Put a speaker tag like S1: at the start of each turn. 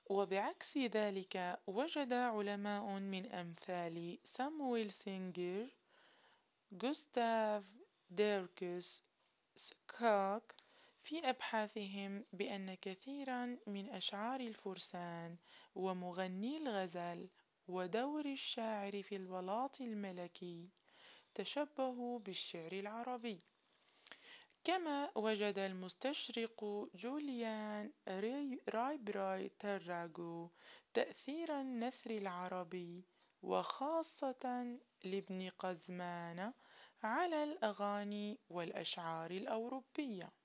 S1: وبعكس ذلك وجد علماء من أمثال سامويل سينجر، جوستاف ديركس، سكاك في أبحاثهم بأن كثيرا من أشعار الفرسان ومغني الغزل ودور الشاعر في البلاط الملكي تشبهوا بالشعر العربي. كما وجد المستشرق جوليان رايبراي تراجو تأثير النثر العربي وخاصة لابن قزمان على الأغاني والأشعار الأوروبية.